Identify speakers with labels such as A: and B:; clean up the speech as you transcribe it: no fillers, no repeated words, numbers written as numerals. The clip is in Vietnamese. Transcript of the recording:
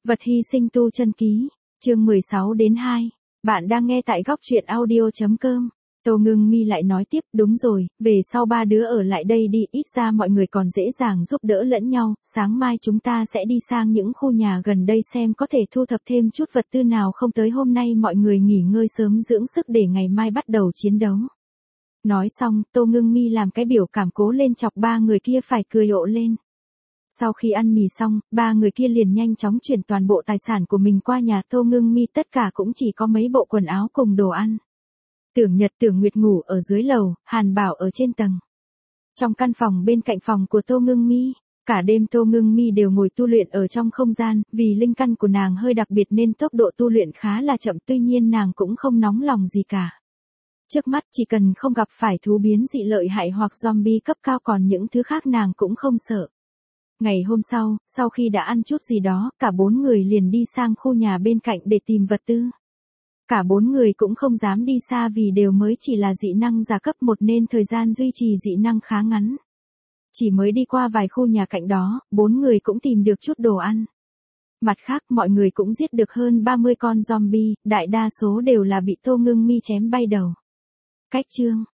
A: Vật hy sinh tu chân ký, chương 16-2. Bạn đang nghe tại góc truyện audio.com. Tô Ngưng Mi lại nói tiếp, đúng rồi, về sau ba đứa ở lại đây đi, ít ra mọi người còn dễ dàng giúp đỡ lẫn nhau, sáng mai chúng ta sẽ đi sang những khu nhà gần đây xem có thể thu thập thêm chút vật tư nào không, tới hôm nay mọi người nghỉ ngơi sớm dưỡng sức để ngày mai bắt đầu chiến đấu. Nói xong, Tô Ngưng Mi làm cái biểu cảm cố lên chọc ba người kia phải cười ộ lên. Sau khi ăn mì xong, ba người kia liền nhanh chóng chuyển toàn bộ tài sản của mình qua nhà Tô Ngưng Mi, tất cả cũng chỉ có mấy bộ quần áo cùng đồ ăn. Tưởng Nhật Tưởng Nguyệt ngủ ở dưới lầu, Hàn Bảo ở trên tầng. Trong căn phòng bên cạnh phòng của Tô Ngưng Mi, cả đêm Tô Ngưng Mi đều ngồi tu luyện ở trong không gian, vì linh căn của nàng hơi đặc biệt nên tốc độ tu luyện khá là chậm, tuy nhiên nàng cũng không nóng lòng gì cả. Trước mắt chỉ cần không gặp phải thú biến dị lợi hại hoặc zombie cấp cao, còn những thứ khác nàng cũng không sợ. Ngày hôm sau khi đã ăn chút gì đó, cả bốn người liền đi sang khu nhà bên cạnh để tìm vật tư. Cả bốn người cũng không dám đi xa vì đều mới chỉ là dị năng giả cấp 1 nên thời gian duy trì dị năng khá ngắn. Chỉ mới đi qua vài khu nhà cạnh đó, bốn người cũng tìm được chút đồ ăn. Mặt khác mọi người cũng giết được hơn 30 con zombie, đại đa số đều là bị Tô Ngưng Mi chém bay đầu. Cách chương